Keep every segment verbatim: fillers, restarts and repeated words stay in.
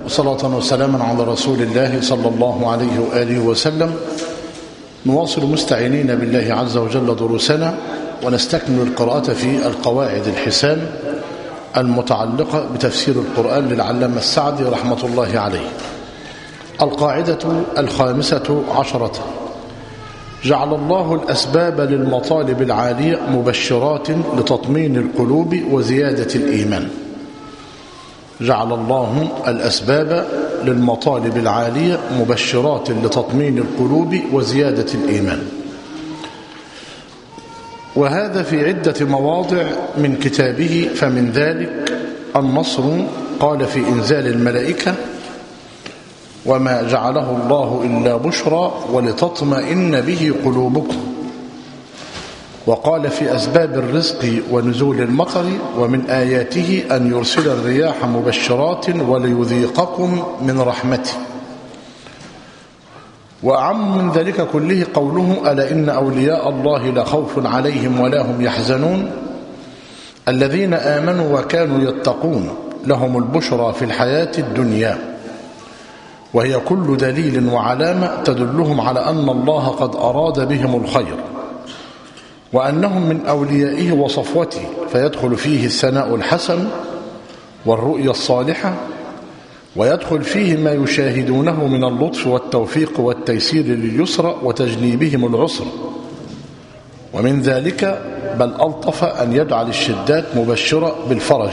صلاة وسلاما على رسول الله صلى الله عليه وآله وسلم. نواصل مستعينين بالله عز وجل دروسنا ونستكمل القراءة في القواعد الحسان المتعلقة بتفسير القرآن للعلامة السعدي رحمة الله عليه. القاعدة الخامسة عشرة: جعل الله الأسباب للمطالب العالية مبشرات لتطمين القلوب وزيادة الإيمان. جعل الله الأسباب للمطالب العالية مبشرات لتطمين القلوب وزيادة الإيمان. وهذا في عدة مواضع من كتابه، فمن ذلك النصر قال في إنزال الملائكة: وما جعله الله إلا بشرى ولتطمئن به قلوبكم. وقال في أسباب الرزق ونزول المطر: ومن آياته أن يرسل الرياح مبشرات وليذيقكم من رحمته. وأعم من ذلك كله قوله: ألا إن أولياء الله لا خوف عليهم ولا هم يحزنون الذين آمنوا وكانوا يتقون لهم البشرى في الحياة الدنيا. وهي كل دليل وعلامة تدلهم على أن الله قد أراد بهم الخير وأنهم من أوليائه وصفوته، فيدخل فيه الثناء الحسن والرؤيا الصالحة، ويدخل فيه ما يشاهدونه من اللطف والتوفيق والتيسير لليسر وتجنيبهم العسر. ومن ذلك بل ألطف أن يجعل الشدات مبشرة بالفرج.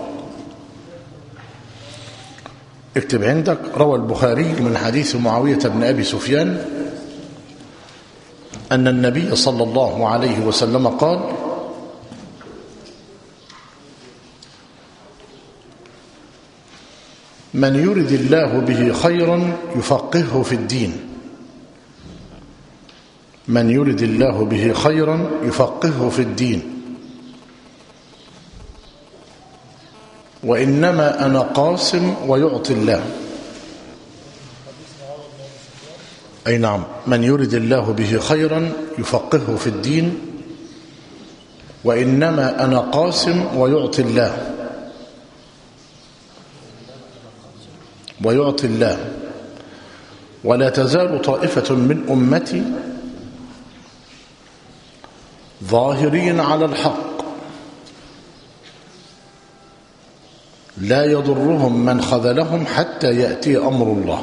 اكتب عندك: روى البخاري من حديث معاوية بن أبي سفيان أن النبي صلى الله عليه وسلم قال: من يرد الله به خيرا يفقهه في الدين. من يرد الله به خيرا يفقهه في الدين. وإنما أنا قاسم ويعطي الله. أي نعم، من يرد الله به خيرا يفقهه في الدين. وإنما أنا قاسم ويعطي الله. ويعطي الله. ولا تزال طائفة من أمتي ظاهرين على الحق لا يضرهم من خذلهم حتى يأتي أمر الله.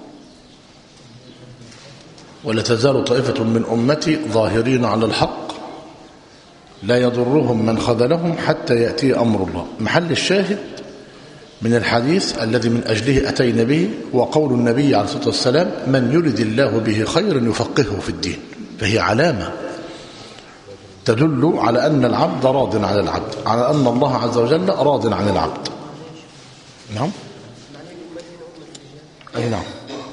ولا تزال طائفة من أمتي ظاهرين على الحق لا يضرهم من خذلهم حتى يأتي أمر الله. محل الشاهد من الحديث الذي من أجله أتينا به وقول النبي عليه الصلاة والسلام: من يرد الله به خيرا يفقهه في الدين. فهي علامة تدل على أن العبد راض عن العبد، على أن الله عز وجل راض عن العبد. نعم أي نعم.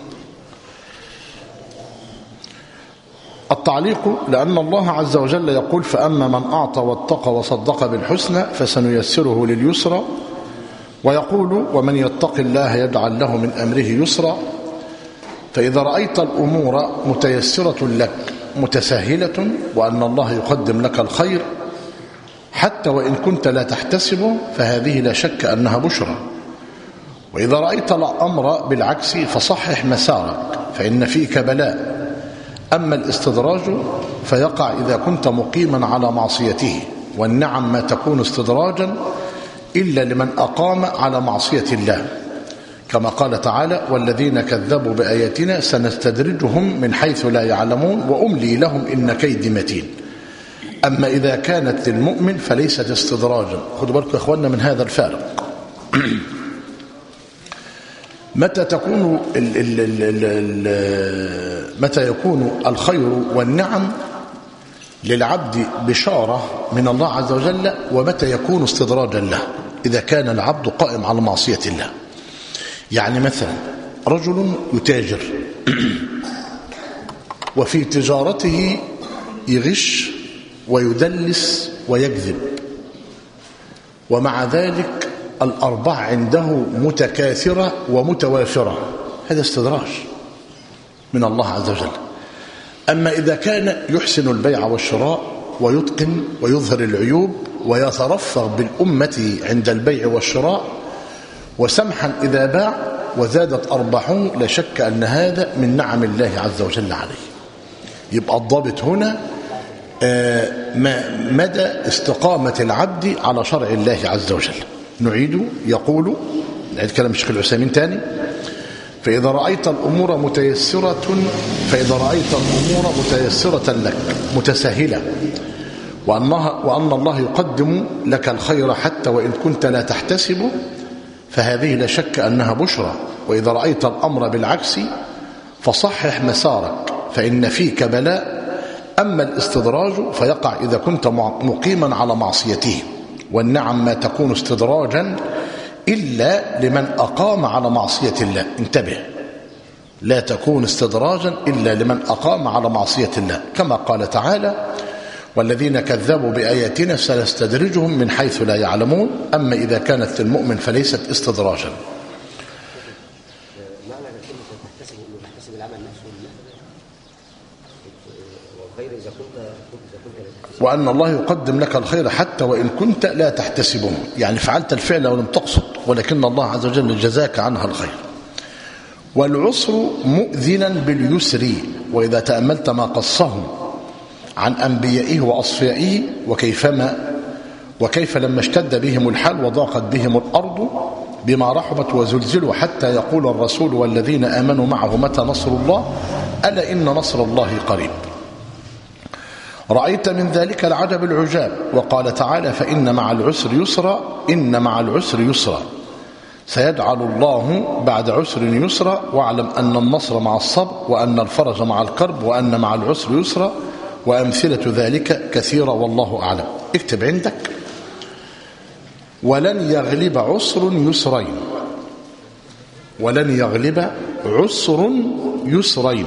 التعليق: لأن الله عز وجل يقول: فأما من أعطى واتقى وصدق بالحسنى فسنيسره لليسرى. ويقول: ومن يتق الله يجعل له من أمره يسرا. فإذا رأيت الأمور متيسرة لك متسهلة وأن الله يقدم لك الخير حتى وإن كنت لا تحتسبه، فهذه لا شك أنها بشرى. وإذا رأيت الأمر بالعكس فصحح مسارك، فإن فيك بلاء. أما الاستدراج فيقع إذا كنت مقيما على معصيته، والنعم ما تكون استدراجا إلا لمن أقام على معصية الله، كما قال تعالى: والذين كذبوا بآياتنا سنستدرجهم من حيث لا يعلمون وأملي لهم إن كيدي متين. أما إذا كانت للمؤمن فليست استدراجا. خذوا بالكم يا إخواننا من هذا الفارق. متى تكون ال ال ال ال ال متى يكون الخير والنعم للعبد بشارة من الله عز وجل، ومتى يكون استدراجا له إذا كان العبد قائم على معصية الله. يعني مثلا رجل يتاجر وفي تجارته يغش ويدلس ويكذب، ومع ذلك الأرباح عنده متكاثرة ومتوافرة، هذا استدراج من الله عز وجل. أما إذا كان يحسن البيع والشراء ويتقن ويظهر العيوب ويترفق بالأمة عند البيع والشراء، وسمحا إذا باع وزادت أرباحه لا شك أن هذا من نعم الله عز وجل عليه. يبقى الضابط هنا مدى استقامة العبد على شرع الله عز وجل. نعيد، يقول نعيد كلام الشيخ العثيمين تاني: فإذا رأيت الأمور متيسرة فإذا رأيت الأمور متيسرة لك متسهلة وأنها وأن الله يقدم لك الخير حتى وإن كنت لا تحتسبه فهذه لا شك أنها بشرى. وإذا رأيت الأمر بالعكس فصحح مسارك فإن فيك بلاء. أما الاستدراج فيقع إذا كنت مقيما على معصيته، والنعم ما تكون استدراجا إلا لمن أقام على معصية الله. انتبه، لا تكون استدراجا إلا لمن أقام على معصية الله، كما قال تعالى: والذين كذبوا بآياتنا سنستدرجهم من حيث لا يعلمون. أما إذا كانت للمؤمن فليست استدراجا. وأن الله يقدم لك الخير حتى وإن كنت لا تحتسبه، يعني فعلت الفعل ولم تقصد ولكن الله عز وجل جزاك عنها الخير. والعسر مؤذنا باليسر. وإذا تأملت ما قصه عن أنبيائه وأصفيائه وكيفما وكيف لما اشتد بهم الحال وضاقت بهم الأرض بما رحبت وزلزلوا حتى يقول الرسول والذين آمنوا معه متى نصر الله ألا إن نصر الله قريب. رأيت من ذلك العجب العجاب. وقال تعالى: فإن مع العسر يسرا إن مع العسر يسرا سيجعل الله بعد عسر يسرا واعلم أن النصر مع الصبر وأن الفرج مع الكرب وأن مع العسر يسرا وأمثلة ذلك كثيرة والله أعلم. اكتب عندك: ولن يغلب عسر يسرين. ولن يغلب عسر يسرين.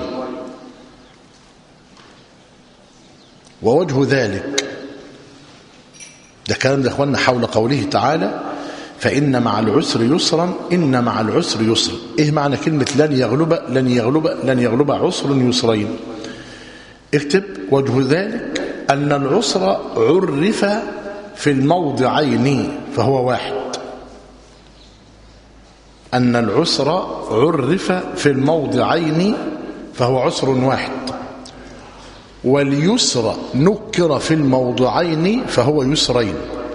ووجه ذلك ده كلام ده اخواننا حول قوله تعالى: فإن مع العسر يسرا إن مع العسر يسرا. ايه معنى كلمة لن يغلب لن يغلب لن يغلب عسر يسرين؟ اكتب: وجه ذلك أن العسر عرف في الموضعين فهو واحد. أن العسر عرف في الموضعين فهو عسر واحد. واليسر نكر في الموضعين فهو يسرين.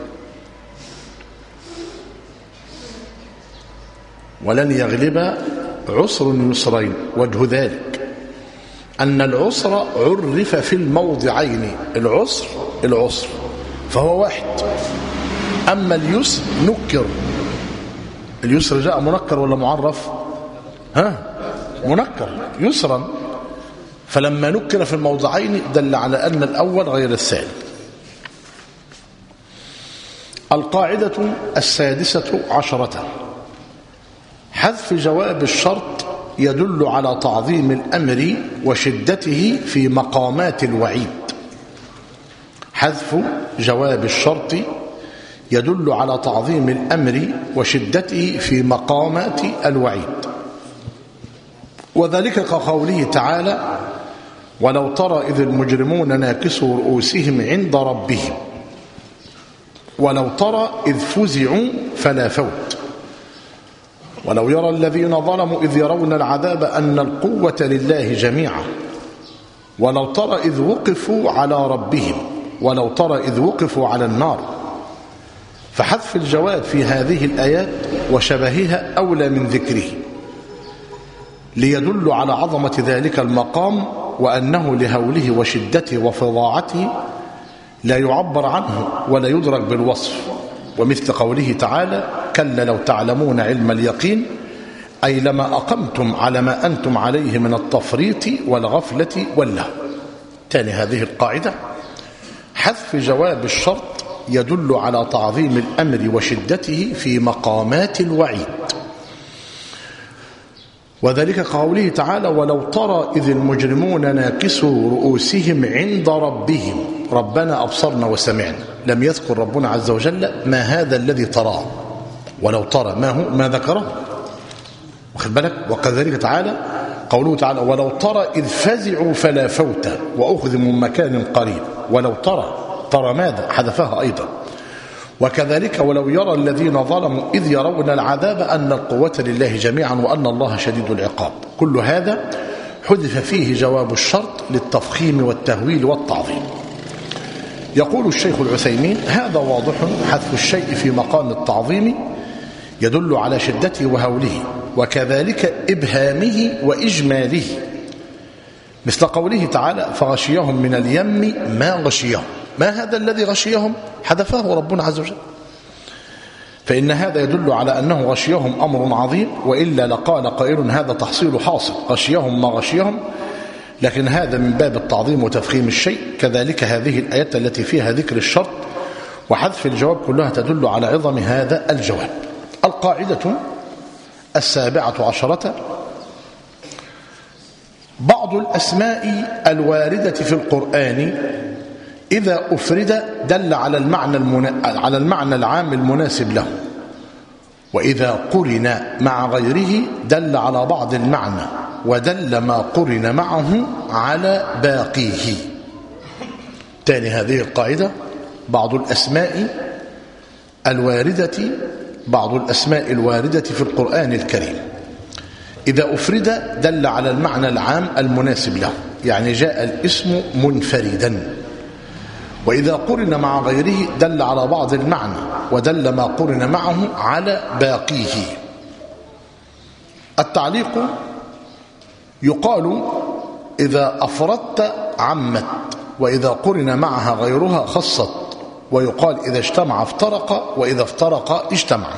ولن يغلب عسر يسرين. وجه ذلك أن العسر عرف في الموضعين. العسر العسر فهو واحد. أما اليسر نكر. اليسر جاء منكر ولا معرف؟ ها منكر يسرا، فلما نكر في الموضعين دل على أن الأول غير الثاني. القاعدة السادسة عشرة: حذف جواب الشرط يدل على تعظيم الأمر وشدته في مقامات الوعيد. حذف جواب الشرط يدل على تعظيم الأمر وشدته في مقامات الوعيد. وذلك كقوله تعالى: ولو ترى إذ المجرمون ناكسوا رؤوسهم عند ربهم ولو ترى إذ فزعوا فلا فوت ولو يرى الذين ظلموا إذ يرون العذاب أن القوة لله جميعا ولو ترى إذ وقفوا على ربهم ولو ترى إذ وقفوا على النار. فحذف الجواب في هذه الآيات وشبهها أولى من ذكره ليدل على عظمة ذلك المقام وأنه لهوله وشدته وفظاعته لا يعبر عنه ولا يدرك بالوصف. ومثل قوله تعالى: كلا لو تعلمون علم اليقين أي لما أقمتم على ما أنتم عليه من التفريط والغفلة واللهو. تاني هذه القاعدة: حذف جواب الشرط يدل على تعظيم الأمر وشدته في مقامات الوعيد. وذلك قوله تعالى: ولو ترى إذ المجرمون ناكسوا رؤوسهم عند ربهم ربنا أبصرنا وسمعنا. لم يذكر ربنا عز وجل ما هذا الذي تراه، ولو ترى ما هو ما ذكره، واخد بالك. وكذلك تعالى قوله تعالى: ولو ترى إذ فزعوا فلا فوت وأخذوا من مكان قريب. ولو ترى ترى ماذا حذفها أيضا. وكذلك ولو يرى الذين ظلموا إذ يرون العذاب أن القوة لله جميعا وأن الله شديد العقاب. كل هذا حذف فيه جواب الشرط للتفخيم والتهويل والتعظيم. يقول الشيخ العثيمين: هذا واضح حذف الشيء في مقام التعظيم يدل على شدته وهوله، وكذلك إبهامه وإجماله، مثل قوله تعالى: فغشيهم من اليم ما غشيهم. ما هذا الذي غشيهم؟ حذفه ربنا عز وجل، فإن هذا يدل على أنه غشيهم أمر عظيم، وإلا لقال قائل هذا تحصيل حاصل، غشيهم ما غشيهم، لكن هذا من باب التعظيم وتفخيم الشيء. كذلك هذه الآيات التي فيها ذكر الشرط وحذف الجواب كلها تدل على عظم هذا الجواب. القاعدة السابعة عشرة: بعض الأسماء الواردة في القرآن إذا أفرد دل على المعنى, المنا... على المعنى العام المناسب له، وإذا قرن مع غيره دل على بعض المعنى، ودل ما قرن معه على باقيه. تاني هذه القاعدة: بعض الأسماء الواردة بعض الأسماء الواردة في القرآن الكريم إذا أفرد دل على المعنى العام المناسب له، يعني جاء الاسم منفردا. وإذا قرن مع غيره دل على بعض المعنى، ودل ما قرن معه على باقيه. التعليق: يقال إذا أفردت عمت، وإذا قرن معها غيرها خصت، ويقال إذا اجتمع افترق، وإذا افترق اجتمع.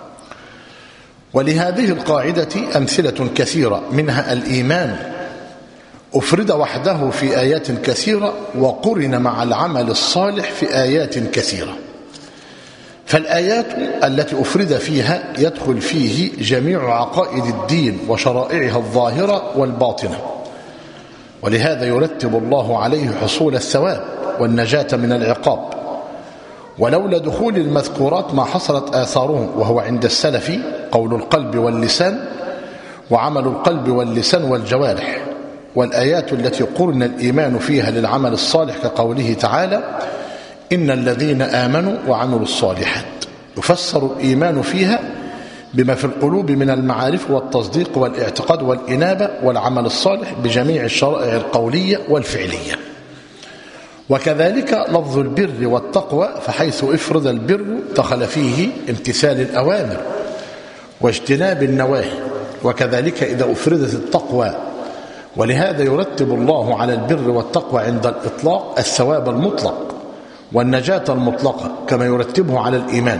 ولهذه القاعدة أمثلة كثيرة، منها الإيمان أفرد وحده في آيات كثيرة، وقرن مع العمل الصالح في آيات كثيرة. فالآيات التي أفرد فيها يدخل فيه جميع عقائد الدين وشرائعها الظاهرة والباطنة، ولهذا يرتب الله عليه حصول الثواب والنجاة من العقاب. ولولا دخول المذكورات ما حصلت آثارهم، وهو عند السلف قول القلب واللسان، وعمل القلب واللسان والجوارح. والآيات التي قرن الإيمان فيها للعمل الصالح كقوله تعالى: إن الذين آمنوا وعملوا الصالحات. يفسر الإيمان فيها بما في القلوب من المعارف والتصديق والاعتقاد والإنابة والعمل الصالح بجميع الشرائع القولية والفعلية. وكذلك لفظ البر والتقوى، فحيث افرد البر دخل فيه امتثال الأوامر واجتناب النواهي، وكذلك إذا أفردت التقوى. ولهذا يرتب الله على البر والتقوى عند الإطلاق الثواب المطلق والنجاة المطلقة، كما يرتبه على الإيمان.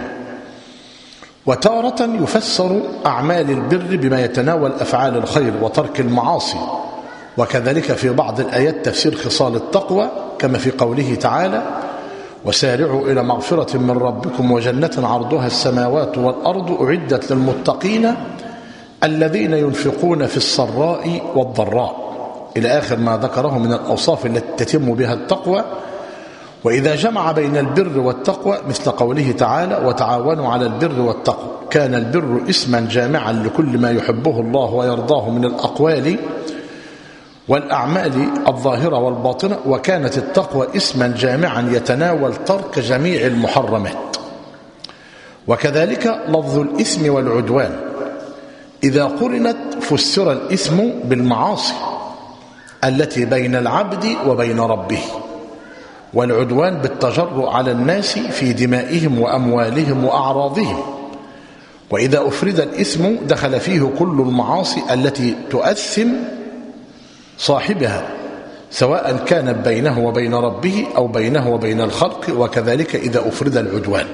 وتارة يفسر أعمال البر بما يتناول أفعال الخير وترك المعاصي، وكذلك في بعض الآيات تفسير خصال التقوى، كما في قوله تعالى: وسارعوا إلى مغفرة من ربكم وجنة عرضها السماوات والأرض أعدت للمتقين الذين ينفقون في السراء والضراء، إلى آخر ما ذكره من الأوصاف التي تتم بها التقوى. وإذا جمع بين البر والتقوى مثل قوله تعالى: وتعاونوا على البر والتقوى، كان البر اسما جامعا لكل ما يحبه الله ويرضاه من الأقوال والأعمال الظاهرة والباطنة، وكانت التقوى اسما جامعا يتناول ترك جميع المحرمات. وكذلك لفظ الإثم والعدوان، إذا قرنت فسر الإثم بالمعاصي التي بين العبد وبين ربه، والعدوان بالتجرؤ على الناس في دمائهم وأموالهم وأعراضهم. وإذا أفرد الإثم دخل فيه كل المعاصي التي تؤثم صاحبها، سواء كانت بينه وبين ربه أو بينه وبين الخلق. وكذلك إذا أفرد العدوان.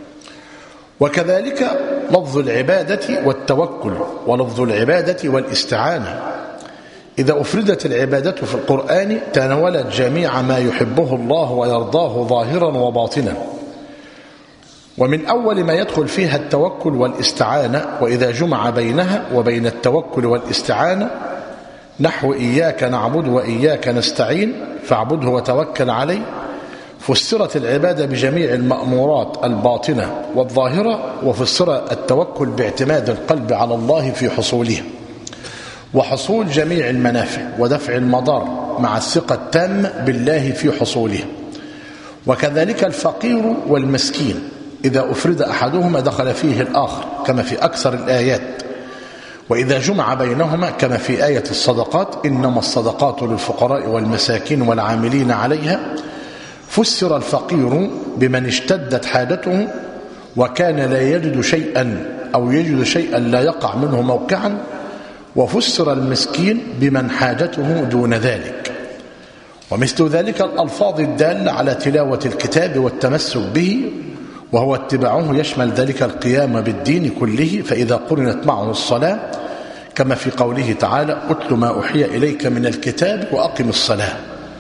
وكذلك لفظ العبادة والتوكل، ولفظ العبادة والاستعانة، إذا أفردت العبادة في القرآن تناولت جميع ما يحبه الله ويرضاه ظاهرا وباطنا. ومن أول ما يدخل فيها التوكل والاستعانة، وإذا جمع بينها وبين التوكل والاستعانة نحو إياك نعبد وإياك نستعين فاعبده وتوكل عليه، فسرت العبادة بجميع المأمورات الباطنة والظاهرة، وفسر التوكل باعتماد القلب على الله في حصوله وحصول جميع المنافع ودفع المضار مع الثقة التامة بالله في حصوله. وكذلك الفقير والمسكين إذا أفرد أحدهما دخل فيه الآخر كما في أكثر الآيات، وإذا جمع بينهما كما في آية الصدقات إنما الصدقات للفقراء والمساكين والعاملين عليها. فسر الفقير بمن اشتدت حاجته وكان لا يجد شيئا أو يجد شيئا لا يقع منه موقعا، وفسر المسكين بمن حاجته دون ذلك. ومثل ذلك الألفاظ الدالة على تلاوة الكتاب والتمسك به، وهو اتباعه يشمل ذلك القيام بالدين كله، فإذا قرنت معه الصلاة كما في قوله تعالى أتل ما أوحي إليك من الكتاب وأقم الصلاة.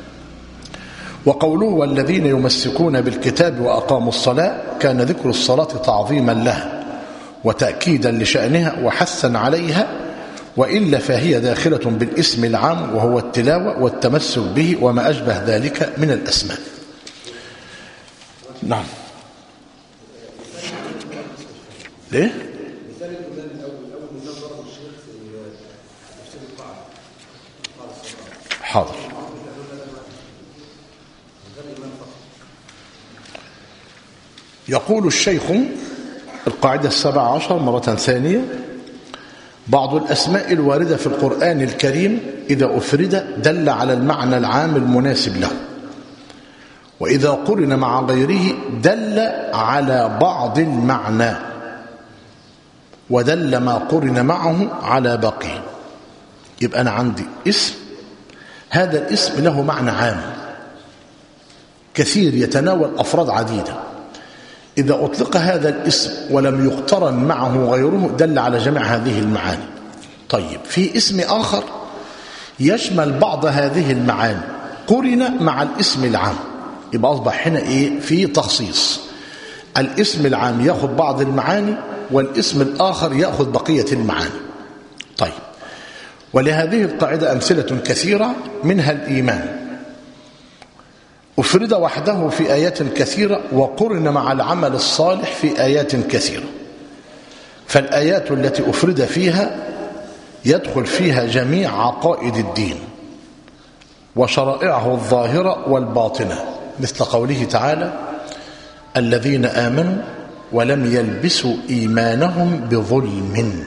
وقوله والذين يمسكون بالكتاب وأقاموا الصلاة كان ذكر الصلاة تعظيما لها وتأكيدا لشأنها وحثا عليها، وإلا فهي داخلة بالاسم العام وهو التلاوة والتمسك به وما أشبه ذلك من الأسماء. نعم. ليه؟ حاضر. يقول الشيخ القاعدة السابعة عشر مرة ثانية: بعض الأسماء الواردة في القرآن الكريم إذا أفرد دل على المعنى العام المناسب له، وإذا قرن مع غيره دل على بعض المعنى، ودل ما قرن معه على باقيه. يبقى أنا عندي اسم، هذا الاسم له معنى عام كثير يتناول أفراد عديدة، إذا أطلق هذا الاسم ولم يقترن معه غيره دل على جميع هذه المعاني. طيب في اسم آخر يشمل بعض هذه المعاني قرن مع الاسم العام، يبقى أصبح هنا إيه؟ في تخصيص. الاسم العام يأخذ بعض المعاني والاسم الآخر يأخذ بقية المعاني. طيب، ولهذه القاعدة أمثلة كثيرة، منها الإيمان أفرد وحده في آيات كثيرة وقرن مع العمل الصالح في آيات كثيرة. فالآيات التي أفرد فيها يدخل فيها جميع عقائد الدين وشرائعه الظاهرة والباطنة، مثل قوله تعالى الذين آمنوا ولم يلبسوا إيمانهم بظلم.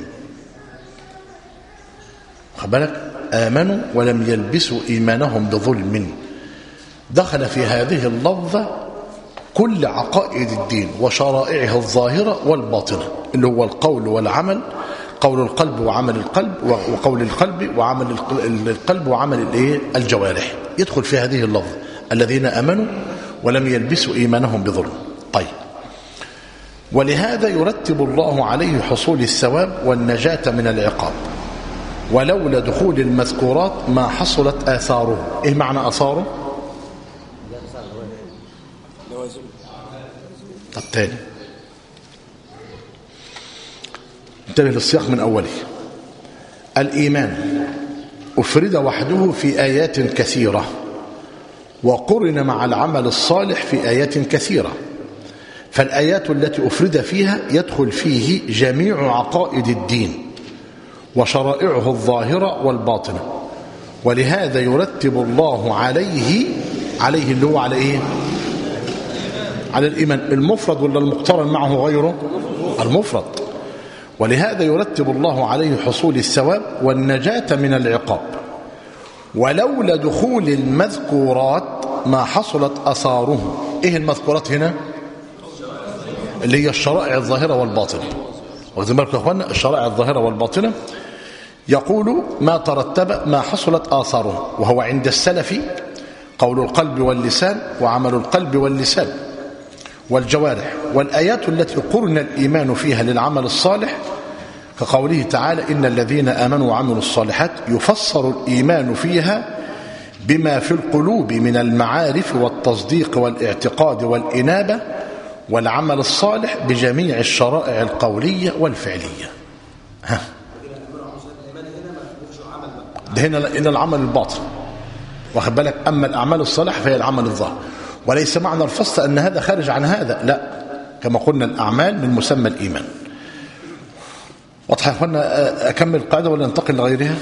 خبرك آمنوا ولم يلبسوا إيمانهم بظلم، دخل في هذه اللفظة كل عقائد الدين وشرائعه الظاهرة والباطنة، اللي هو القول والعمل، قول القلب وعمل القلب، وقول القلب وعمل القلب وعمل الايه الجوارح، يدخل في هذه اللفظة الذين آمنوا ولم يلبسوا إيمانهم بظلم. طيب، ولهذا يرتب الله عليه حصول الثواب والنجاة من العقاب، ولولا دخول المذكورات ما حصلت آثاره. إيه معنى آثاره؟ طب تاني انتبه للسياق من أوله. الإيمان أفرد وحده في آيات كثيرة وقرن مع العمل الصالح في آيات كثيرة، فالآيات التي أفرد فيها يدخل فيه جميع عقائد الدين وشرائعه الظاهرة والباطنة، ولهذا يرتب الله عليه عليه اللي هو على إيه؟ على الإيمان المفرد ولا المقترن معه غيره؟ المفرد. ولهذا يرتب الله عليه حصول الثواب والنجاة من العقاب، ولولا دخول المذكورات ما حصلت أثاره. إيه المذكورات هنا؟ اللي هي الشرائع الظاهرة والباطنة. واخدين بالكم يا اخوانا؟ الشرائع الظاهرة والباطنة يقول ما ترتب ما حصلت آثاره، وهو عند السلف قول القلب واللسان وعمل القلب واللسان والجوارح. والآيات التي قرن الإيمان فيها للعمل الصالح كقوله تعالى إن الذين آمنوا وعملوا الصالحات، يفسر الإيمان فيها بما في القلوب من المعارف والتصديق والاعتقاد والإنابة، والعمل الصالح بجميع الشرائع القولية والفعلية. ها ده هنا إن العمل الباطن، واخد بالك؟ أما الأعمال الصالحة فهي العمل الظاهر، وليس معنى الفصل أن هذا خارج عن هذا، لا، كما قلنا الأعمال من مسمى الإيمان. واضح يا أخوانا؟ أكمل القاعدة ولا ننتقل لغيرها؟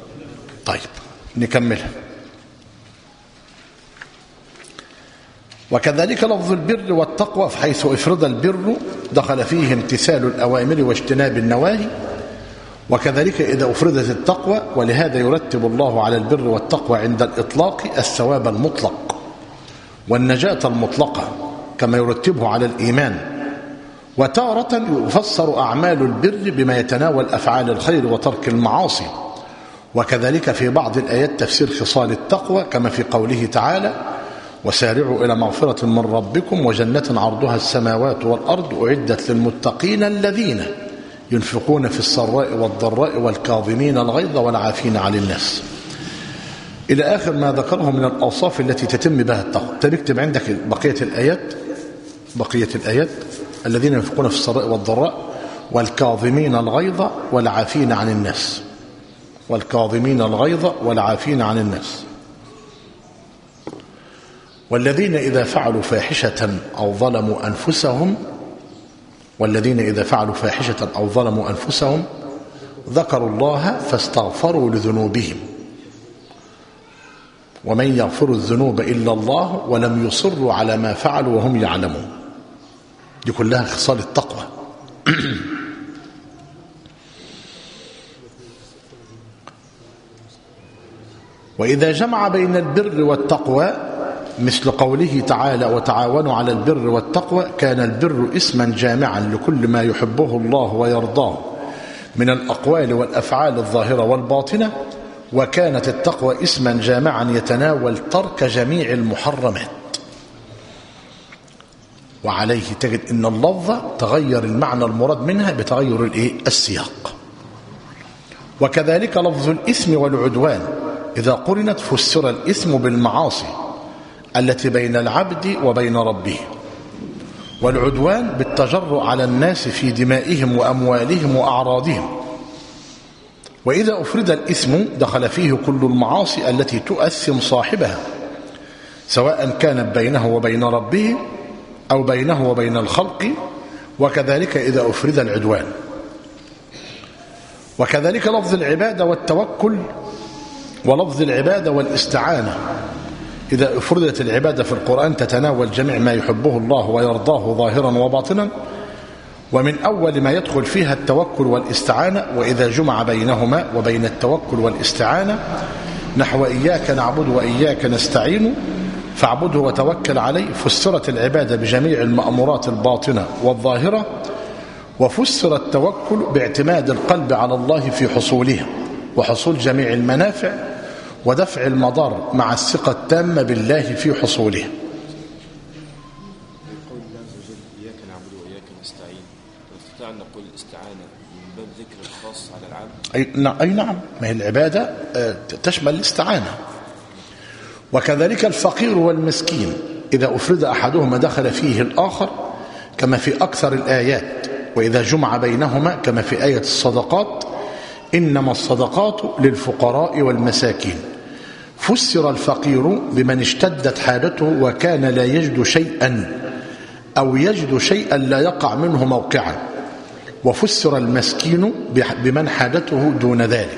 طيب نكملها. وكذلك لفظ البر والتقوى، حيث افرد البر دخل فيه امتثال الأوامر واجتناب النواهي، وكذلك إذا أفردت التقوى، ولهذا يرتب الله على البر والتقوى عند الإطلاق الثواب المطلق والنجاة المطلقة كما يرتبه على الإيمان. وتارة يفسر أعمال البر بما يتناول أفعال الخير وترك المعاصي، وكذلك في بعض الآيات تفسير خصال التقوى كما في قوله تعالى: وسارعوا إلى مغفرة من ربكم وجنة عرضها السماوات والأرض أعدت للمتقين الذين ينفقون في السراء والضراء والكاظمين الغيظ والعافين عن الناس، إلى آخر ما ذكره من الأوصاف التي تتم بها التقوى. تكتب عندك بقية الآيات بقية الآيات الذين ينفقون في السراء والضراء والكاظمين الغيظ والعافين عن الناس، والكاظمين الغيظ والعافين عن الناس. والذين إذا فعلوا فاحشة أو ظلموا أنفسهم والذين إذا فعلوا فاحشة أو ظلموا أنفسهم ذكروا الله فاستغفروا لذنوبهم ومن يغفر الذنوب إلا الله ولم يصروا على ما فعلوا وهم يعلمون. دي كلها خصال التقوى. وإذا جمع بين البر والتقوى مثل قوله تعالى: وتعاونوا على البر والتقوى، كان البر اسما جامعا لكل ما يحبه الله ويرضاه من الأقوال والأفعال الظاهرة والباطنة، وكانت التقوى اسما جامعا يتناول ترك جميع المحرمات. وعليه تجد أن اللفظة تغير المعنى المراد منها بتغير السياق. وكذلك لفظ الإثم والعدوان إذا قرنت فسر الإثم بالمعاصي التي بين العبد وبين ربه، والعدوان بالتجرؤ على الناس في دمائهم وأموالهم وأعراضهم. وإذا أفرد الإثم دخل فيه كل المعاصي التي تؤثم صاحبها، سواء كانت بينه وبين ربه أو بينه وبين الخلق. وكذلك إذا أفرد العدوان. وكذلك لفظ العبادة والتوكل ولفظ العبادة والاستعانة إذا أفردت العبادة في القرآن تتناول جميع ما يحبه الله ويرضاه ظاهرا وباطنا، ومن أول ما يدخل فيها التوكل والاستعانة. وإذا جمع بينهما وبين التوكل والاستعانة نحو إياك نعبد وإياك نستعين فاعبده وتوكل عليه، فسرت العبادة بجميع المأمورات الباطنة والظاهرة، وفسر التوكل باعتماد القلب على الله في حصولها وحصول جميع المنافع ودفع المضار مع الثقة التامة بالله في حصولها. قول الله عز وجل: إياك نعبد وإياك نستعين، نستطيع أن نقول الاستعانة من باب ذكر الخاص على العبد؟ أي نعم، ما هي العبادة تشمل الاستعانة. وكذلك الفقير والمسكين إذا أفرد أحدهما دخل فيه الآخر كما في أكثر الآيات. وإذا جمع بينهما كما في آية الصدقات: إنما الصدقات للفقراء والمساكين. فسر الفقير بمن اشتدت حاجته وكان لا يجد شيئا أو يجد شيئا لا يقع منه موقعا، وفسر المسكين بمن حاجته دون ذلك.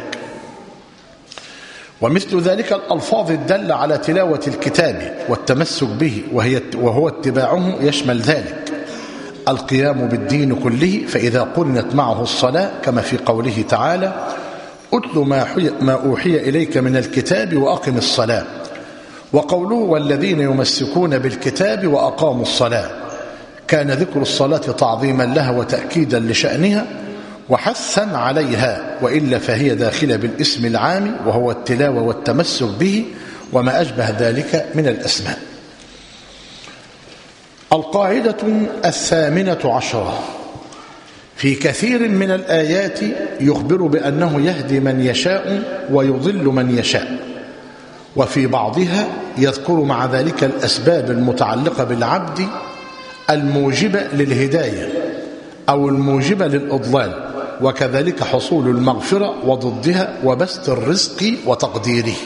ومثل ذلك الألفاظ الدالة على تلاوة الكتاب والتمسك به وهي وهو اتباعه يشمل ذلك القيام بالدين كله، فإذا قرنت معه الصلاة كما في قوله تعالى: أتل ما أوحي إليك من الكتاب وأقم الصلاة. وقوله: والذين يمسكون بالكتاب وأقاموا الصلاة، كان ذكر الصلاة تعظيما لها وتأكيدا لشأنها وحثا عليها، وإلا فهي داخلة بالاسم العام وهو التلاوة والتمسك به وما أشبه ذلك من الأسماء. القاعدة الثامنة عشرة: في كثير من الآيات يخبر بأنه يهدي من يشاء ويضل من يشاء، وفي بعضها يذكر مع ذلك الأسباب المتعلقة بالعبد الموجبة للهداية أو الموجبة للإضلال، وكذلك حصول المغفرة وضدها وبسط الرزق وتقديره،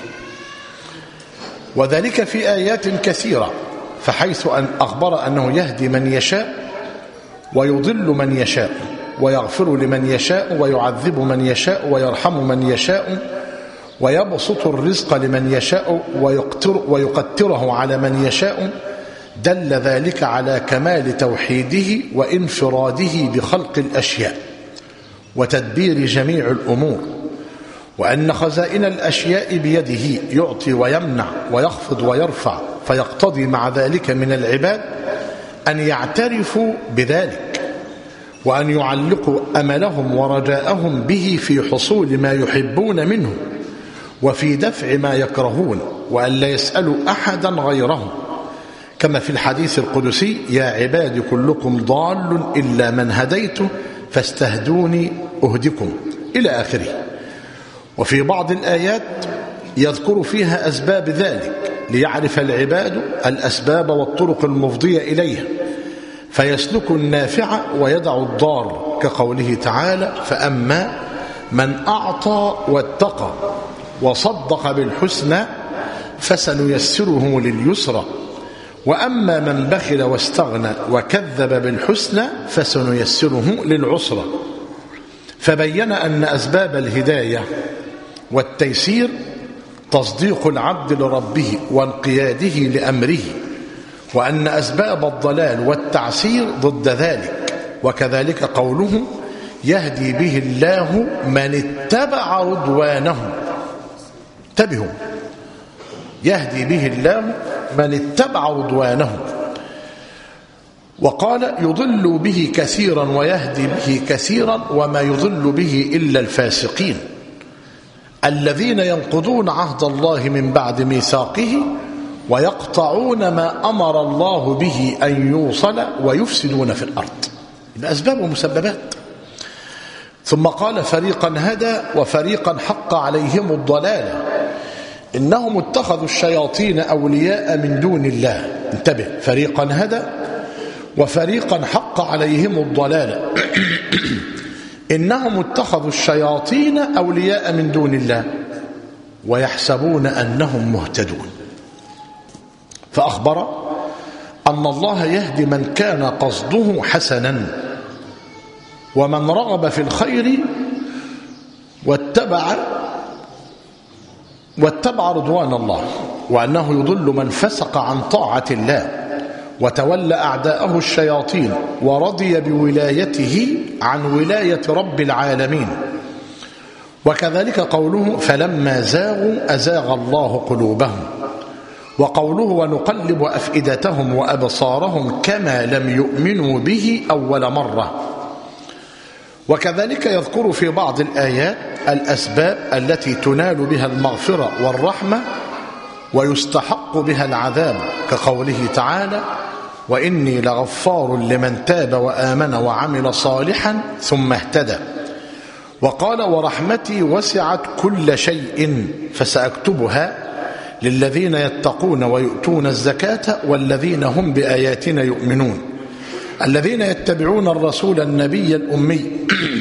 وذلك في آيات كثيرة. فحيث أن أخبر أنه يهدي من يشاء ويضل من يشاء ويغفر لمن يشاء ويعذب من يشاء ويرحم من يشاء ويبسط الرزق لمن يشاء ويقتر ويقتره على من يشاء، دل ذلك على كمال توحيده وانفراده بخلق الأشياء وتدبير جميع الأمور، وأن خزائن الأشياء بيده يعطي ويمنع ويخفض ويرفع، فيقتضي مع ذلك من العباد أن يعترفوا بذلك، وأن يعلقوا أملهم ورجاءهم به في حصول ما يحبون منه وفي دفع ما يكرهون، وأن لا يسألوا أحدا غيره، كما في الحديث القدسي: يا عباد كلكم ضال إلا من هديته فاستهدوني أهدكم، إلى آخره. وفي بعض الآيات يذكر فيها أسباب ذلك ليعرف العباد الأسباب والطرق المفضية إليها فيسلك النافع ويدع الضار، كقوله تعالى: فأما من أعطى واتقى وصدق بالحسنى فسنيسره لليسرى، وأما من بخل واستغنى وكذب بالحسنى فسنيسره للعسرى. فبين أن أسباب الهداية والتيسير تصديق العبد لربه وانقياده لأمره، وأن أسباب الضلال والتعسير ضد ذلك، وكذلك قوله: يهدي به الله من اتبع رضوانه. انتبهوا، يهدي به الله من اتبع رضوانه. وقال: يضل به كثيرا ويهدي به كثيرا، وما يضل به إلا الفاسقين الذين ينقضون عهد الله من بعد ميثاقه ويقطعون ما أمر الله به أن يوصل ويفسدون في الأرض. بأسباب ومسببات. ثم قال: فريقا هدى وفريقا حق عليهم الضلالة إنهم اتخذوا الشياطين أولياء من دون الله. انتبه، فريقا هدى وفريقا حق عليهم الضلالة إنهم اتخذوا الشياطين أولياء من دون الله ويحسبون أنهم مهتدون. فأخبر أن الله يهدي من كان قصده حسنا، ومن رغب في الخير واتبع واتبع رضوان الله، وأنه يضل من فسق عن طاعة الله وتولى أعداءه الشياطين ورضي بولايته عن ولاية رب العالمين. وكذلك قوله: فلما زاغوا أزاغ الله قلوبهم، وقوله: ونقلب أفئدتهم وأبصارهم كما لم يؤمنوا به أول مرة. وكذلك يذكر في بعض الآيات الأسباب التي تنال بها المغفرة والرحمة ويستحق بها العذاب، كقوله تعالى: وإني لغفار لمن تاب وآمن وعمل صالحا ثم اهتدى. وقال: ورحمتي وسعت كل شيء فسأكتبها للذين يتقون ويؤتون الزكاة والذين هم بآياتنا يؤمنون الذين يتبعون الرسول النبي الأمي.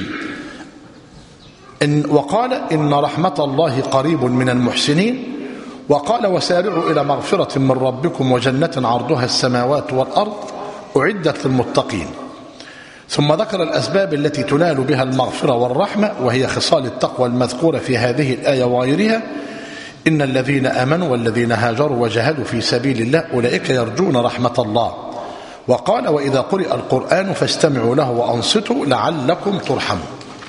إن وقال: إن رحمة الله قريب من المحسنين. وقال: وسارعوا إلى مغفرة من ربكم وجنة عرضها السماوات والأرض أعدت للمتقين. ثم ذكر الأسباب التي تنال بها المغفرة والرحمة، وهي خصال التقوى المذكورة في هذه الآية وغيرها: إن الذين آمنوا والذين هاجروا وجاهدوا في سبيل الله أولئك يرجون رحمة الله. وقال: وإذا قرئ القرآن فاستمعوا له وأنصتوا لعلكم ترحمون.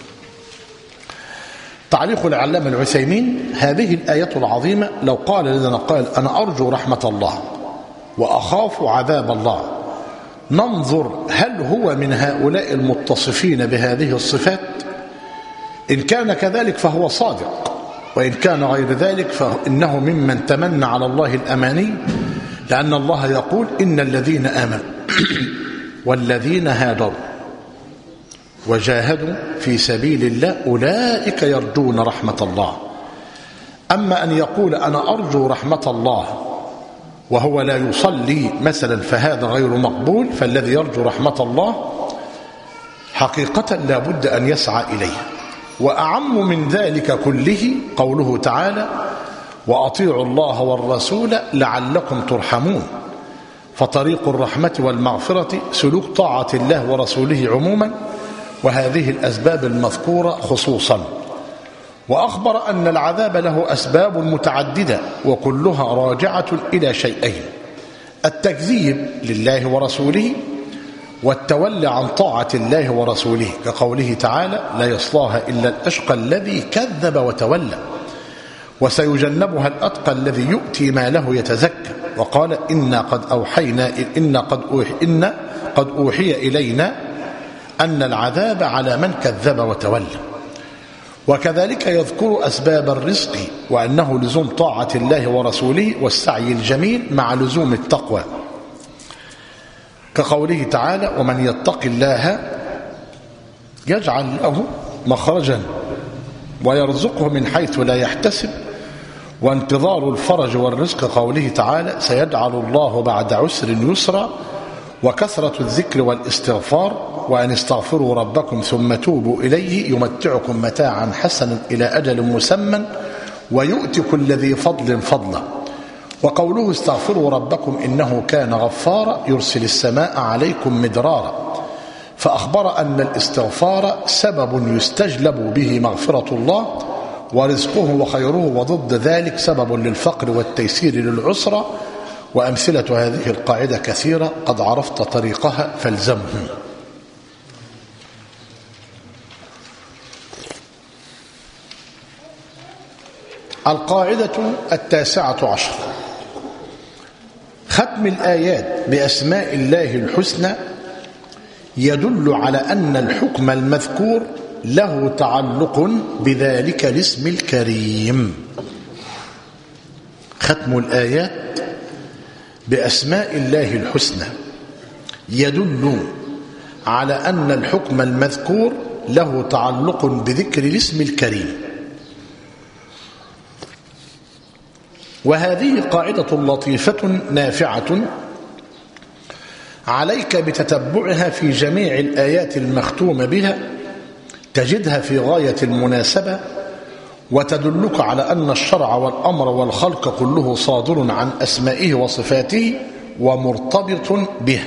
تعليق العلامة العثيمين: هذه الآية العظيمة لو قال لنا قال: أنا أرجو رحمة الله وأخاف عذاب الله، ننظر هل هو من هؤلاء المتصفين بهذه الصفات؟ إن كان كذلك فهو صادق، وإن كان غير ذلك فإنه ممن تمنى على الله الأماني، لأن الله يقول: إن الذين آمنوا والذين هاجروا وجاهدوا في سبيل الله أولئك يرجون رحمة الله. أما أن يقول: أنا أرجو رحمة الله وهو لا يصلي مثلا فهذا غير مقبول. فالذي يرجو رحمة الله حقيقة لا بد أن يسعى إليه. وأعم من ذلك كله قوله تعالى: وأطيعوا الله والرسول لعلكم ترحمون. فطريق الرحمة والمغفرة سلوك طاعة الله ورسوله عموما، وهذه الأسباب المذكورة خصوصا. وأخبر أن العذاب له أسباب متعددة وكلها راجعة إلى شيئين: التكذيب لله ورسوله والتولي عن طاعة الله ورسوله، كقوله تعالى: لا يصلاها إلا الأشقى الذي كذب وتولى وسيجنبها الأتقى الذي يؤتي ماله يتزكى. وقال: إنا قد أوحينا إنا قد أوحي إنا قد أوحي إلينا أن العذاب على من كذب وتولى. وكذلك يذكر أسباب الرزق وأنه لزوم طاعة الله ورسوله والسعي الجميل مع لزوم التقوى، كقوله تعالى: ومن يتق الله يجعل له مخرجا ويرزقه من حيث لا يحتسب. وانتظار الفرج والرزق، قوله تعالى: سيجعل الله بعد عسر يسرا. وكثرة الذكر والاستغفار، وأن استغفروا ربكم ثم توبوا إليه يمتعكم متاعا حسنا إلى أجل مسمى ويؤتي كل ذي فضل فضله. وقوله: استغفروا ربكم إنه كان غفارا يرسل السماء عليكم مدرارا. فأخبر أن الاستغفار سبب يستجلب به مغفرة الله ورزقه وخيره، وضد ذلك سبب للفقر والتيسير للعسرة. وأمثلة هذه القاعدة كثيرة، قد عرفت طريقها فالزمه. القاعدة التاسعة عشر: ختم الآيات بأسماء الله الحسنى يدل على أن الحكم المذكور له تعلق بذلك الاسم الكريم. ختم الآيات بأسماء الله الحسنى يدل على أن الحكم المذكور له تعلق بذكر الاسم الكريم. وهذه قاعدة لطيفة نافعة عليك بتتبعها في جميع الآيات المختومة بها، تجدها في غاية المناسبة، وتدلك على أن الشرع والأمر والخلق كله صادر عن أسمائه وصفاته ومرتبط به.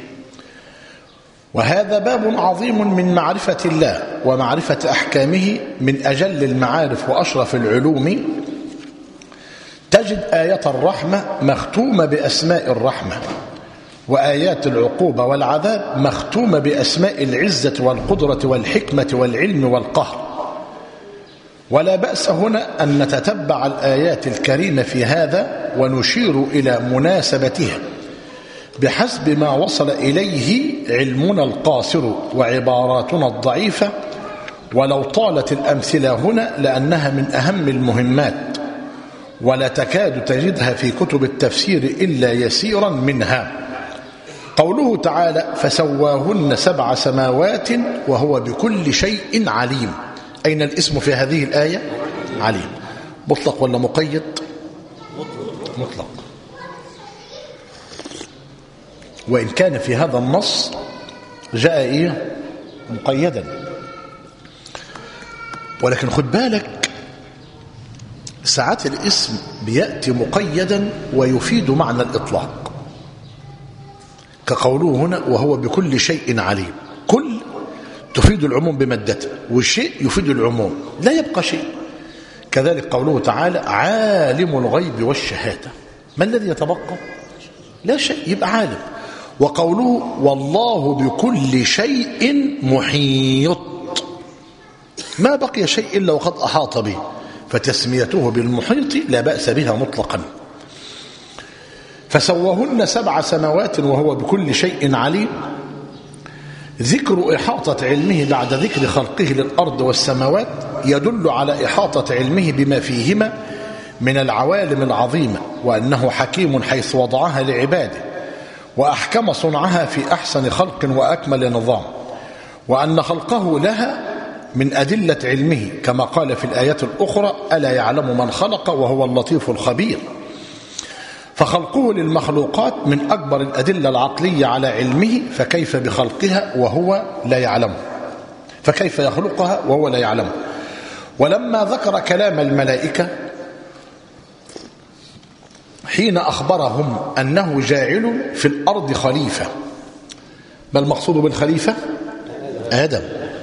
وهذا باب عظيم من معرفة الله ومعرفة أحكامه، من أجل المعارف وأشرف العلوم. تجد آية الرحمة مختومة بأسماء الرحمة، وآيات العقوبة والعذاب مختومة بأسماء العزة والقدرة والحكمة والعلم والقهر. ولا بأس هنا أن نتتبع الآيات الكريمة في هذا ونشير إلى مناسبتها بحسب ما وصل إليه علمنا القاصر وعباراتنا الضعيفة، ولو طالت الأمثلة هنا لأنها من أهم المهمات، ولا تكاد تجدها في كتب التفسير إلا يسيرا منها. قوله تعالى: فسواهن سبع سماوات وهو بكل شيء عليم. أين الاسم في هذه الآية؟ عليم. مطلق ولا مقيد؟ مطلق. وإن كان في هذا النص جاء إيه؟ مقيدا، ولكن خد بالك ساعات الاسم بيأتي مقيدا ويفيد معنى الإطلاق، كقوله هنا: وهو بكل شيء عليم. كل تفيد العموم بمادته، والشيء يفيد العموم، لا يبقى شيء. كذلك قوله تعالى: عالم الغيب والشهادة. ما الذي يتبقى؟ لا شيء، يبقى عالم. وقوله: والله بكل شيء محيط. ما بقي شيء إلا وقد أحاط به، فتسميته بالمحيط لا بأس بها مطلقا. فسوهن سبع سماوات وهو بكل شيء عليم. ذكر إحاطة علمه بعد ذكر خلقه للأرض والسماوات يدل على إحاطة علمه بما فيهما من العوالم العظيمة، وأنه حكيم حيث وضعها لعباده، وأحكم صنعها في أحسن خلق وأكمل نظام، وأن خلقه لها من أدلة علمه، كما قال في الآيات الأخرى: ألا يعلم من خلق وهو اللطيف الخبير. فخلقه للمخلوقات من أكبر الأدلة العقلية على علمه، فكيف بخلقها وهو لا يعلمه؟ فكيف يخلقها وهو لا يعلمه؟ ولما ذكر كلام الملائكة حين أخبرهم أنه جاعل في الأرض خليفة، ما المقصود بالخليفة؟ آدم.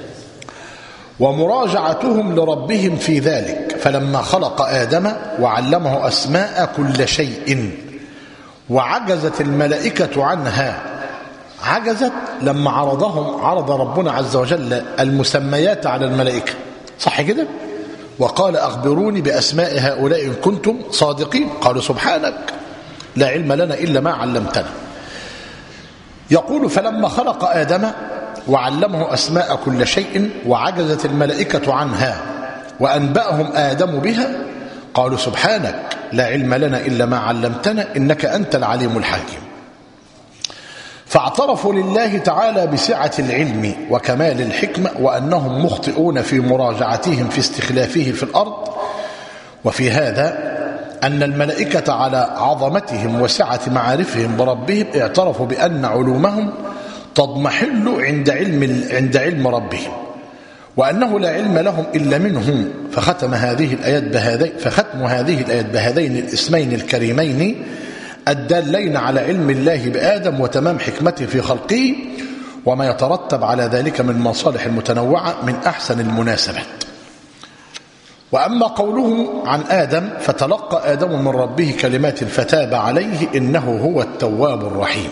ومراجعتهم لربهم في ذلك، فلما خلق آدم وعلمه أسماء كل شيء وعجزت الملائكة عنها. عجزت لما عرضهم عرض ربنا عز وجل المسميات على الملائكة، صح كده؟ وقال أخبروني بأسماء هؤلاء إن كنتم صادقين. قالوا سبحانك لا علم لنا إلا ما علمتنا. يقول فلما خلق آدم وعلمه أسماء كل شيء وعجزت الملائكة عنها وأنبأهم آدم بها قالوا سبحانك لا علم لنا إلا ما علمتنا إنك أنت العليم الحكيم. فاعترفوا لله تعالى بسعة العلم وكمال الحكمة وأنهم مخطئون في مراجعتهم في استخلافه في الأرض. وفي هذا أن الملائكة على عظمتهم وسعة معارفهم بربهم اعترفوا بأن علومهم تضمحل عند علم عند علم ربهم وأنه لا علم لهم إلا منه. فختم هذه الآيات بهذين فختم هذه الآيات بهذين الاسمين الكريمين الدالين على علم الله بآدم وتمام حكمته في خلقه وما يترتب على ذلك من مصالح المتنوعة من أحسن المناسبات. وأما قوله عن آدم فتلقى آدم من ربه كلمات فتاب عليه إنه هو التواب الرحيم.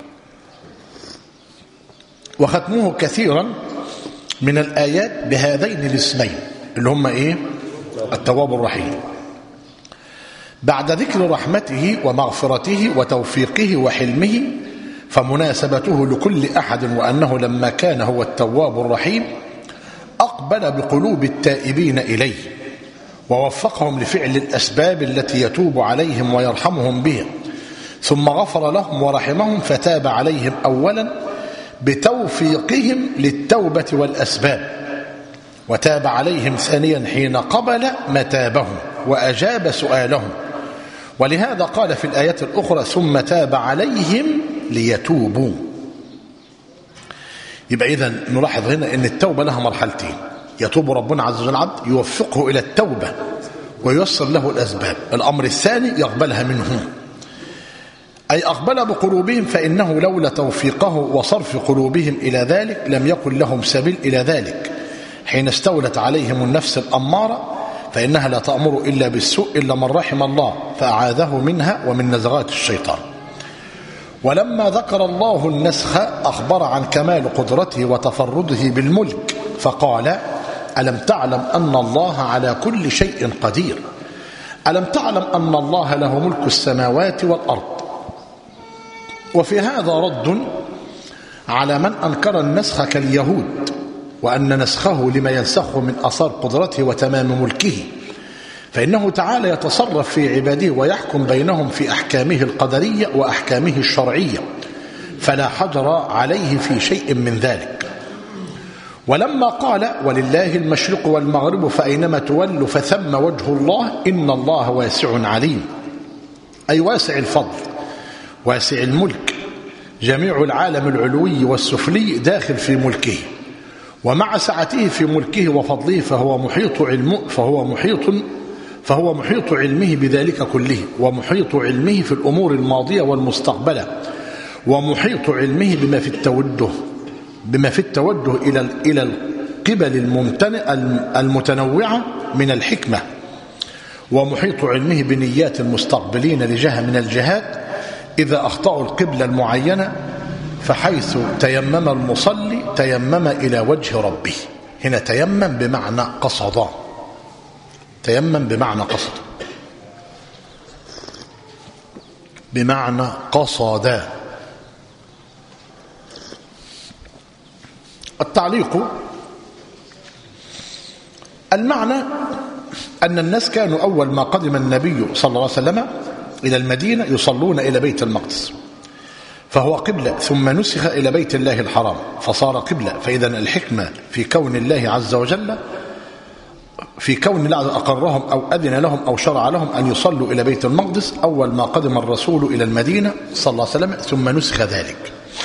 وختموه كثيرا من الآيات بهذين الاسمين اللي هم إيه؟ التواب الرحيم، بعد ذكر رحمته ومغفرته وتوفيقه وحلمه فمناسبته لكل أحد وأنه لما كان هو التواب الرحيم أقبل بقلوب التائبين إليه ووفقهم لفعل الأسباب التي يتوب عليهم ويرحمهم بها ثم غفر لهم ورحمهم فتاب عليهم أولا بتوفيقهم للتوبة والأسباب وتاب عليهم ثانيا حين قبل متابهم وأجاب سؤالهم. ولهذا قال في الآيات الأخرى ثم تاب عليهم ليتوبوا. يبقى إذن نلاحظ هنا أن التوبة لها مرحلتين، يتوب ربنا عز وجل العبد يوفقه إلى التوبة وييسر له الأسباب. الأمر الثاني يقبلها منهم أي أقبل بقلوبهم فإنه لولا توفيقه وصرف قلوبهم إلى ذلك لم يكن لهم سبيل إلى ذلك حين استولت عليهم النفس الأمارة فإنها لا تأمر إلا بالسوء إلا من رحم الله فأعاذه منها ومن نزغات الشيطان. ولما ذكر الله النسخ أخبر عن كمال قدرته وتفرده بالملك فقال ألم تعلم أن الله على كل شيء قدير. ألم تعلم أن الله له ملك السماوات والأرض. وفي هذا رد على من أنكر النسخ كاليهود وأن نسخه لما ينسخه من أثار قدرته وتمام ملكه فإنه تعالى يتصرف في عباده ويحكم بينهم في أحكامه القدرية وأحكامه الشرعية فلا حجر عليه في شيء من ذلك. ولما قال ولله المشرق والمغرب فأينما تولوا فثم وجه الله إن الله واسع عليم أي واسع الفضل واسع الملك جميع العالم العلوي والسفلي داخل في ملكه ومع سعته في ملكه وفضله فهو محيط علمه فهو محيط فهو محيط علمه بذلك كله ومحيط علمه في الأمور الماضية والمستقبلة ومحيط علمه بما في التوجه بما في التوجه إلى إلى القبل الممتنع المتنوعة من الحكمة ومحيط علمه بنيات المستقبلين لجهة من الجهات إذا أخطأوا القبلة المعينة فحيث تيمم المصلي تيمم إلى وجه ربه. هنا تيمم بمعنى قصد تيمم بمعنى قصد بمعنى قصد. التعليق المعنى أن الناس كانوا أول ما قدم النبي صلى الله عليه وسلم إلى المدينة يصلون إلى بيت المقدس فهو قبلة ثم نسخ إلى بيت الله الحرام فصار قبلة. فإذا الحكمة في كون الله عز وجل في كون الله أقرهم أو أذن لهم أو شرع لهم أن يصلوا إلى بيت المقدس أول ما قدم الرسول إلى المدينة صلى الله عليه وسلم ثم نسخ ذلك.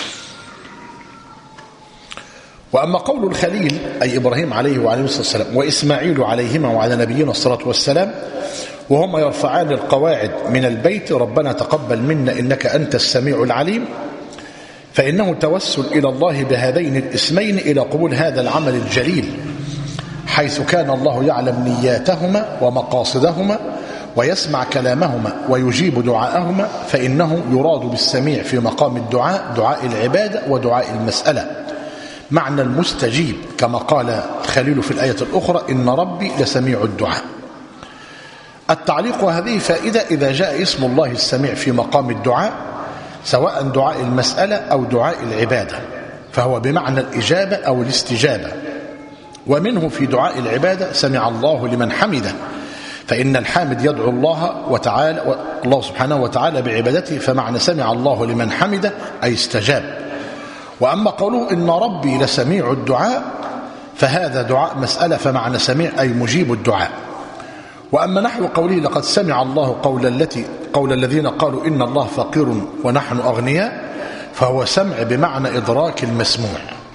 وأما قول الخليل أي إبراهيم عليه وعليه الصلاة والسلام وإسماعيل عليهما وعلى نبينا الصلاة والسلام وهما يرفعان القواعد من البيت ربنا تقبل منا إنك أنت السميع العليم فإنه توسل إلى الله بهذين الاسمين إلى قبول هذا العمل الجليل حيث كان الله يعلم نياتهما ومقاصدهما ويسمع كلامهما ويجيب دعاءهما، فإنه يراد بالسميع في مقام الدعاء دعاء العبادة ودعاء المسألة، معنى المستجيب، كما قال خليل في الآية الأخرى: إن ربي لسميع الدعاء. التعليق: وهذه فائدة إذا جاء اسم الله السميع في مقام الدعاء سواء دعاء المسألة أو دعاء العبادة، فهو بمعنى الإجابة أو الاستجابة. ومنه في دعاء العبادة: سمع الله لمن حمده، فإن الحامد يدعو الله وتعالى الله سبحانه وتعالى بعبادته، فمعنى سمع الله لمن حمده أي استجاب. وأما قوله إن ربي لسميع الدعاء فهذا دعاء مسألة، فمعنى سميع أي مجيب الدعاء. وأما نحو قوله: لقد سمع الله قول التي قول الذين قالوا إن الله فقير ونحن أغنياء، فهو سمع بمعنى إدراك المسموع.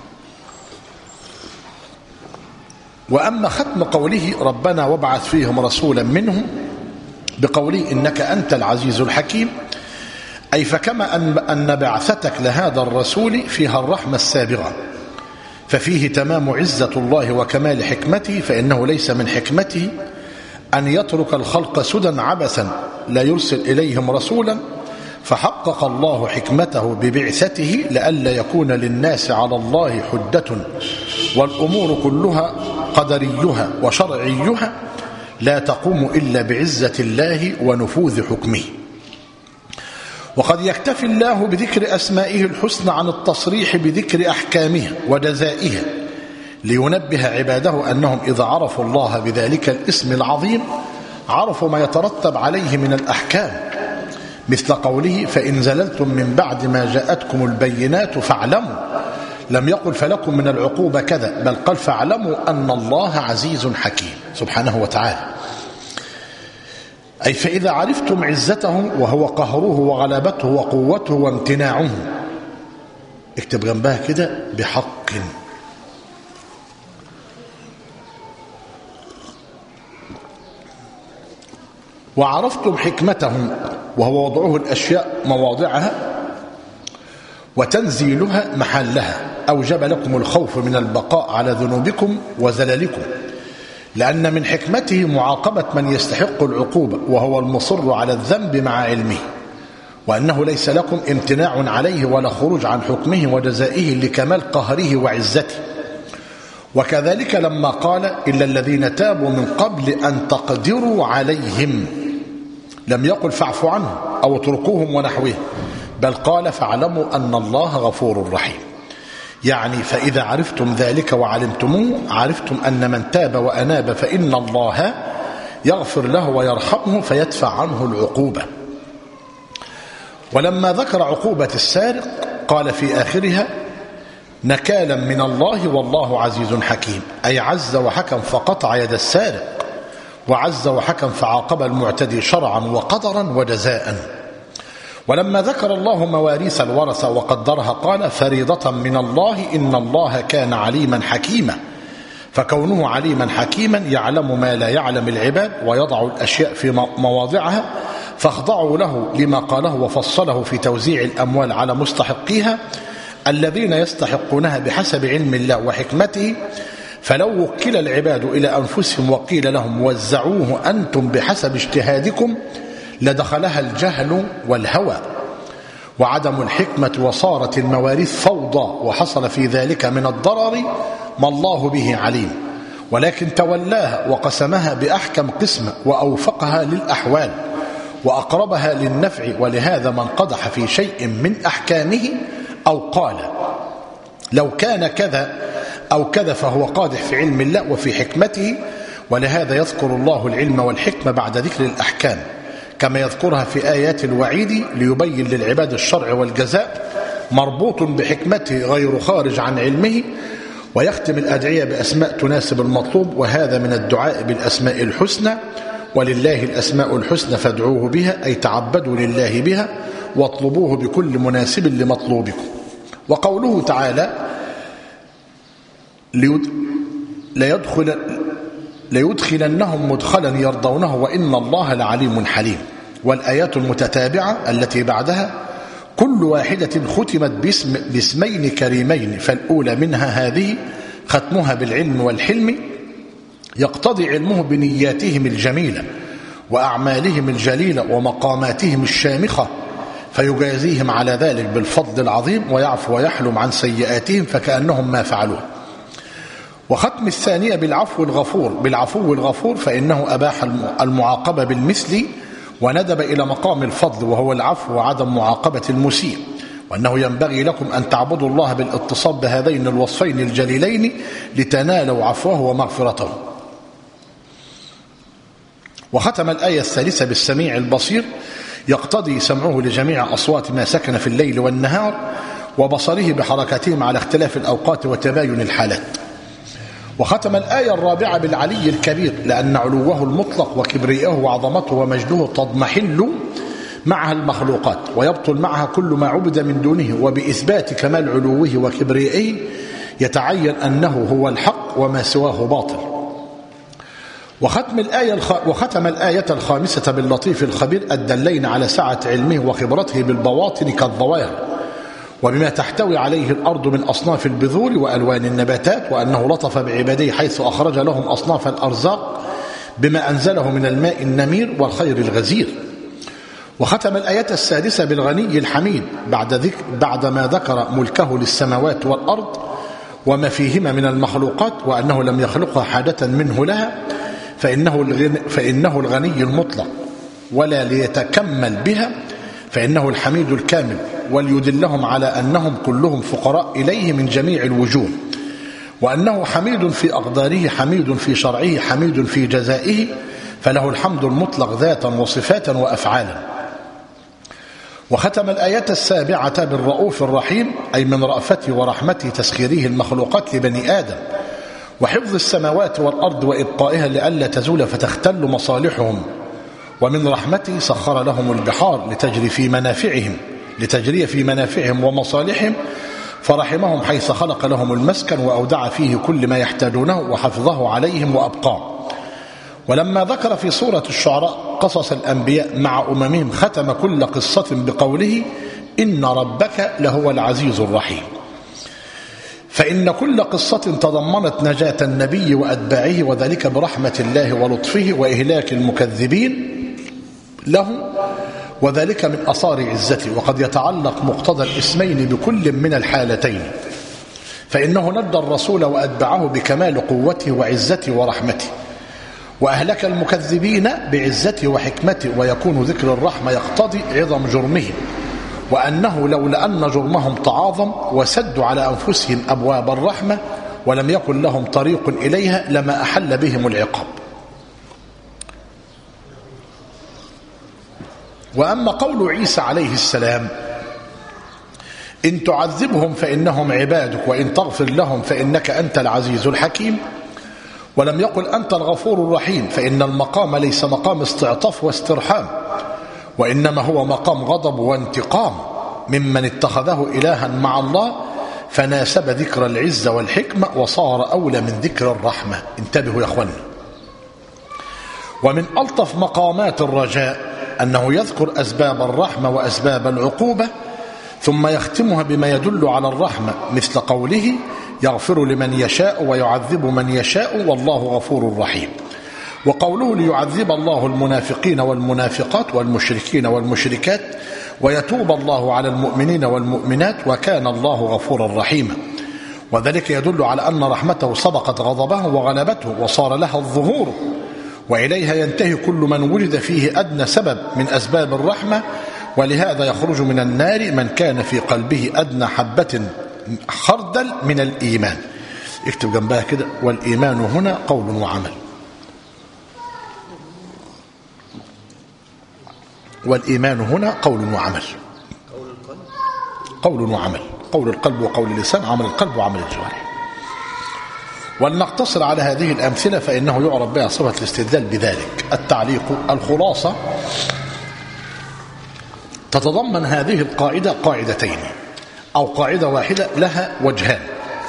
وأما ختم قوله: ربنا وابعث فيهم رسولا منهم، بقوله إنك أنت العزيز الحكيم، أي فكما أن بعثتك لهذا الرسول فيها الرحمة السابغة، ففيه تمام عزة الله وكمال حكمته، فإنه ليس من حكمته أن يترك الخلق سدى عبثا لا يرسل إليهم رسولا، فحقق الله حكمته ببعثته لئلا يكون للناس على الله حجة، والأمور كلها قدريها وشرعيها لا تقوم إلا بعزة الله ونفوذ حكمه. وقد يكتفي الله بذكر أسمائه الحسنى عن التصريح بذكر أحكامها وجزائها، لينبه عباده أنهم إذا عرفوا الله بذلك الاسم العظيم عرفوا ما يترتب عليه من الأحكام، مثل قوله: فإن زللتم من بعد ما جاءتكم البينات فاعلموا، لم يقل فلكم من العقوبة كذا، بل قال فاعلموا أن الله عزيز حكيم سبحانه وتعالى، أي فإذا عرفتم عزته وهو قهره وغلبته وقوته وامتناعه، اكتب جنبها كده: بحق. وعرفتم حكمته وهو وضعه الأشياء مواضعها وتنزيلها محلها، أوجب لكم الخوف من البقاء على ذنوبكم وزللكم، لأن من حكمته معاقبة من يستحق العقوبة وهو المصر على الذنب مع علمه، وأنه ليس لكم امتناع عليه ولا خروج عن حكمه وجزائه لكمال قهره وعزته. وكذلك لما قال: إلا الذين تابوا من قبل أن تقدروا عليهم، لم يقل فاعفوا عنهم أو اتركوهم ونحوه، بل قال فاعلموا أن الله غفور رحيم. يعني فإذا عرفتم ذلك وعلمتموه عرفتم أن من تاب وأناب فإن الله يغفر له ويرحمه فيدفع عنه العقوبة. ولما ذكر عقوبة السارق قال في آخرها: نكالا من الله والله عزيز حكيم، أي عز وحكم فقطع يد السارق، وعز وحكم فعاقب المعتدي شرعا وقدرا وجزاء. ولما ذكر الله مواريث الورثة وقدرها قال: فريضة من الله إن الله كان عليما حكيما، فكونه عليما حكيما يعلم ما لا يعلم العباد ويضع الأشياء في مواضعها، فاخضعوا له لما قاله وفصله في توزيع الأموال على مستحقيها الذين يستحقونها بحسب علم الله وحكمته. فلو وكل العباد إلى أنفسهم وقيل لهم وزعوه أنتم بحسب اجتهادكم لدخلها الجهل والهوى وعدم الحكمة، وصارت المواريث فوضى، وحصل في ذلك من الضرر ما الله به عليم، ولكن تولاها وقسمها بأحكم قسمة وأوفقها للأحوال وأقربها للنفع. ولهذا من قدح في شيء من أحكامه أو قال لو كان كذا أو كذا فهو قادح في علم الله وفي حكمته. ولهذا يذكر الله العلم والحكمة بعد ذكر الأحكام، كما يذكرها في آيات الوعيد ليبين للعباد الشرع والجزاء، مربوط بحكمته غير خارج عن علمه. ويختم الأدعية بأسماء تناسب المطلوب، وهذا من الدعاء بالأسماء الحسنى. ولله الأسماء الحسنى فادعوه بها، أي تعبدوا لله بها واطلبوه بكل مناسب لمطلوبكم. وقوله تعالى: ليدخل ليدخلنهم مدخلا يرضونه وإن الله لعليم حليم. والآيات المتتابعة التي بعدها كل واحدة ختمت باسم باسمين كريمين، فالأولى منها هذه ختمها بالعلم والحلم، يقتضي علمه بنياتهم الجميلة وأعمالهم الجليلة ومقاماتهم الشامخة، فيجازيهم على ذلك بالفضل العظيم ويعفو ويحلم عن سيئاتهم فكأنهم ما فعلوه. وختم الثانية بالعفو الغفور بالعفو الغفور فإنه أباح المعاقبة بالمثل وندب إلى مقام الفضل وهو العفو وعدم معاقبة المسيء، وأنه ينبغي لكم أن تعبدوا الله بالاتصاب بهذين الوصفين الجليلين لتنالوا عفوه ومغفرته. وختم الآية الثالثة بالسميع البصير يقتضي سمعه لجميع أصوات ما سكن في الليل والنهار وبصره بحركاتهم على اختلاف الأوقات وتباين الحالات. وختم الآية الرابعة بالعلي الكبير لأن علوه المطلق وكبريائه وعظمته ومجده تضمحل معها المخلوقات ويبطل معها كل ما عبد من دونه، وبإثبات كمال علوه وكبريائه يتعين أنه هو الحق وما سواه باطل. وختم الآية الخ... وختم الآية الخامسة باللطيف الخبير الدلين على سعة علمه وخبرته بالبواطن كالظواهر وبما تحتوي عليه الأرض من أصناف البذور وألوان النباتات، وأنه لطف بعباده حيث أخرج لهم أصناف الأرزاق بما أنزله من الماء النمير والخير الغزير. وختم الآية السادسة بالغني الحميد بعد, ذكر بعد ما ذكر ملكه للسماوات والأرض وما فيهما من المخلوقات وأنه لم يخلقها حاجة منه لها، فإنه الغني, فإنه الغني المطلق ولا ليتكمل بها، فإنه الحميد الكامل، وليدلهم على أنهم كلهم فقراء إليه من جميع الوجوه، وأنه حميد في أقداره حميد في شرعه حميد في جزائه، فله الحمد المطلق ذاتا وصفاتا وأفعالا. وختم الآية السابعة بالرؤوف الرحيم أي من رأفته ورحمته تسخيره المخلوقات لبني آدم وحفظ السماوات والأرض وإبقائها لئلا تزول فتختل مصالحهم، ومن رحمته سخر لهم البحار لتجري في منافعهم لتجري في منافعهم ومصالحهم، فرحمهم حيث خلق لهم المسكن وأودع فيه كل ما يحتاجونه وحفظه عليهم وأبقاه. ولما ذكر في سورة الشعراء قصص الأنبياء مع أممهم ختم كل قصة بقوله إن ربك لهو العزيز الرحيم، فإن كل قصة تضمنت نجاة النبي وأتباعه وذلك برحمة الله ولطفه وإهلاك المكذبين له، وذلك من أثار عزته. وقد يتعلق مقتضى الاسمين بكل من الحالتين، فإنه ندى الرسول وأتبعه بكمال قوته وعزته ورحمته، وأهلك المكذبين بعزته وحكمته، ويكون ذكر الرحمة يقتضي عظم جرمهم، وأنه لولا أن جرمهم تعاظم وسدوا على أنفسهم أبواب الرحمة ولم يكن لهم طريق إليها لما أحل بهم العقاب. وأما قول عيسى عليه السلام إن تعذبهم فإنهم عبادك وإن تغفر لهم فإنك أنت العزيز الحكيم، ولم يقل أنت الغفور الرحيم، فإن المقام ليس مقام استعطاف واسترحام، وإنما هو مقام غضب وانتقام ممن اتخذه إلها مع الله، فناسب ذكر العزة والحكمة وصار أولى من ذكر الرحمة. انتبهوا يا أخوانا. ومن ألطف مقامات الرجاء أنه يذكر أسباب الرحمة وأسباب العقوبة ثم يختمها بما يدل على الرحمة مثل قوله يغفر لمن يشاء ويعذب من يشاء والله غفور رحيم، وقوله ليعذب الله المنافقين والمنافقات والمشركين والمشركات ويتوب الله على المؤمنين والمؤمنات وكان الله غفورا رحيما، وذلك يدل على أن رحمته سبقت غضبه وغلبته وصار لها الظهور، وإليها ينتهي كل من وجد فيه أدنى سبب من أسباب الرحمة، ولهذا يخرج من النار من كان في قلبه أدنى حبة خردل من الإيمان. اكتب جنبها كده والإيمان هنا قول وعمل. والإيمان هنا قول وعمل. قول وعمل، قول القلب وقول اللسان، عمل القلب وعمل الجوارح. ولنقتصر على هذه الأمثلة فإنه يعرف بها صفة الاستدلال بذلك. التعليق الخلاصة تتضمن هذه القاعدة قاعدتين أو قاعدة واحدة لها وجهان.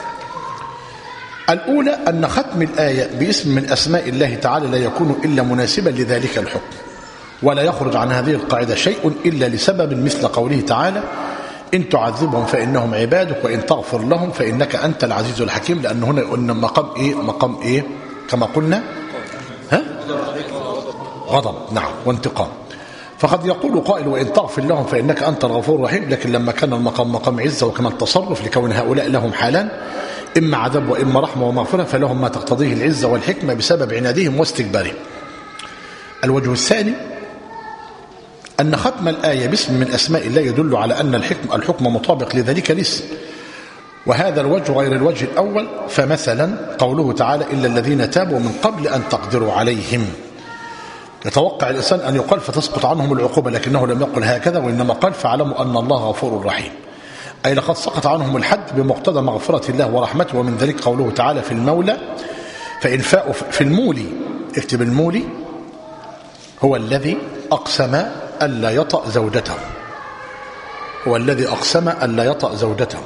الأولى أن ختم الآية باسم من أسماء الله تعالى لا يكون إلا مناسبا لذلك الحكم، ولا يخرج عن هذه القاعدة شيء إلا لسبب مثل قوله تعالى إن تعذبهم فإنهم عبادك وإن تغفر لهم فإنك أنت العزيز الحكيم، لأن هنا قلنا مقام إيه؟ مقام إيه كما قلنا؟ ها؟ غضب، نعم، وانتقام. فقد يقول قائل وإن تغفر لهم فإنك أنت الغفور الرحيم، لكن لما كان المقام مقام عزة وكمان تصرف لكون هؤلاء لهم حالان، إما عذاب وإما رحمة ومغفرة، فلهم ما تقتضيه العزة والحكمة بسبب عنادهم واستكبارهم. الوجه الثاني أن ختم الآية باسم من أسماء الله يدل على أن الحكم, الحكم مطابق لذلك الاسم، وهذا الوجه غير الوجه الأول. فمثلا قوله تعالى إلا الذين تابوا من قبل أن تقدروا عليهم، يتوقع الإنسان أن يقال فتسقط عنهم العقوبة، لكنه لم يقل هكذا، وإنما قال فاعلموا أن الله غفور رحيم، أي لقد سقط عنهم الحد بمقتضى مغفرة الله ورحمته. ومن ذلك قوله تعالى في المولى فإن فاءوا في المولي، اكتب المولي هو الذي أقسم ألا يطأ زوجته، هو الذي أقسم ألا يطأ زوجته.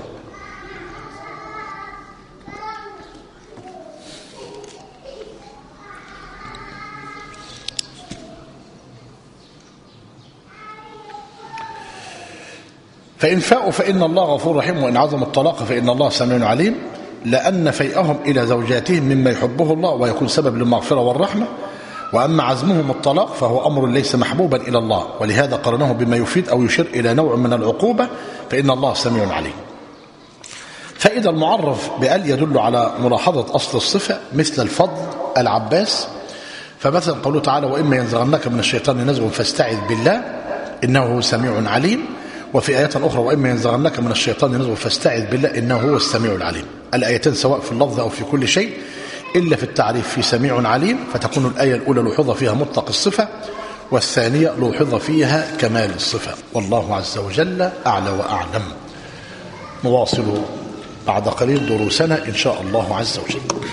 فإن فاءوا فإن الله غفور رحيم، وإن عظم الطلاق فإن الله سميع عليم، لأن فيئهم إلى زوجاتهم مما يحبه الله ويكون سبب للمغفرة والرحمة. وأما عزمهم الطلاق فهو أمر ليس محبوبا إلى الله، ولهذا قرنه بما يفيد أو يشير إلى نوع من العقوبة، فإن الله سميع عليم. فإذا المعرف بأل يدل على ملاحظة أصل الصفة مثل الفضل العباس. فمثلا قوله تعالى وإما ينزغنك من الشيطان نزغ فاستعذ بالله إنه هو سميع عليم. وفي آيات أخرى وإما ينزغنك من الشيطان نزغ فاستعذ بالله إنه هو السميع العليم. الآيتين سواء في اللفظ أو في كل شيء إلا في التعريف في سميع عليم، فتكون الآية الأولى لوحظ فيها مطلق الصفة، والثانية لوحظ فيها كمال الصفة. والله عز وجل أعلى وأعلم. نواصل بعد قليل دروسنا إن شاء الله عز وجل.